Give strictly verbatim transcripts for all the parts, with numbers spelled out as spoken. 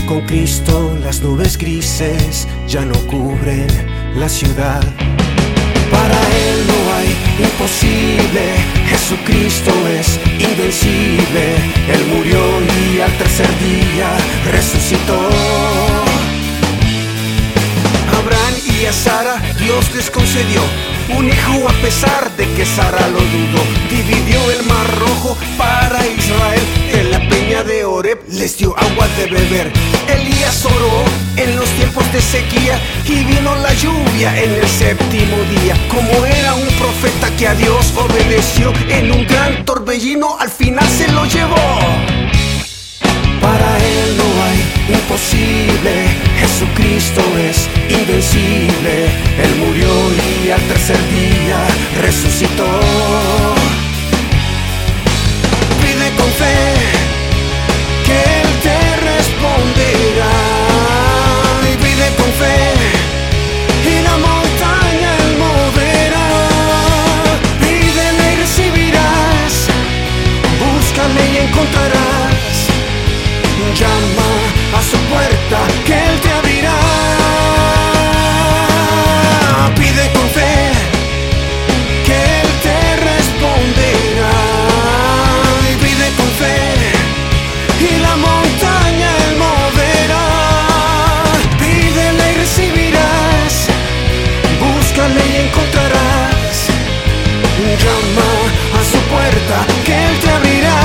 Con Cristo las nubes grises ya no cubren la ciudad. Para Él no hay imposible, Jesucristo es invencible. Él murió y al tercer día resucitó. A Abraham y a Sara Dios les concedió un hijo a pesar de que Sara lo dudó. Dividió el mar rojo para Israel, en la peña de Horeb les dio agua de beber. Elías oró en los tiempos de sequía y vino la lluvia en el séptimo día. Como era un profeta que a Dios obedeció, en un gran torbellino al final se lo llevó. Para Él no hay imposible, Jesucristo es invencible. Él murió y al tercer día resucitó. Pide con fe que Él te responderá. Y pide con fe y la montaña Él moverá. Pídele y recibirás, búscale y encontrarás. Llama a su puerta que Él te abrirá. Pide con fe que Él te responderá. Y pide con fe y la montaña Él moverá. Pídele y recibirás, búscale y encontrarás. Llama a su puerta que Él te abrirá.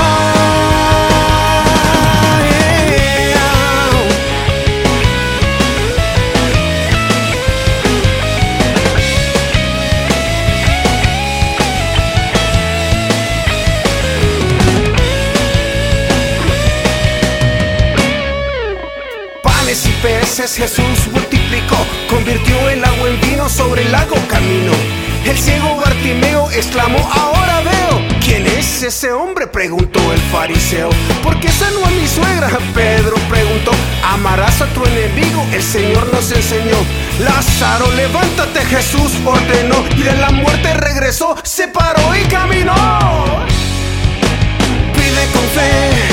Y peces Jesús multiplicó, convirtió el agua en vino sobre el lago caminó. El ciego Bartimeo exclamó: ahora veo. ¿Quién es ese hombre?, preguntó el fariseo. ¿Por qué sanó a mi suegra?, Pedro preguntó. Amarás a tu enemigo, el Señor nos enseñó. Lázaro, levántate, Jesús ordenó. Y de la muerte regresó, se paró y caminó. Pide con fe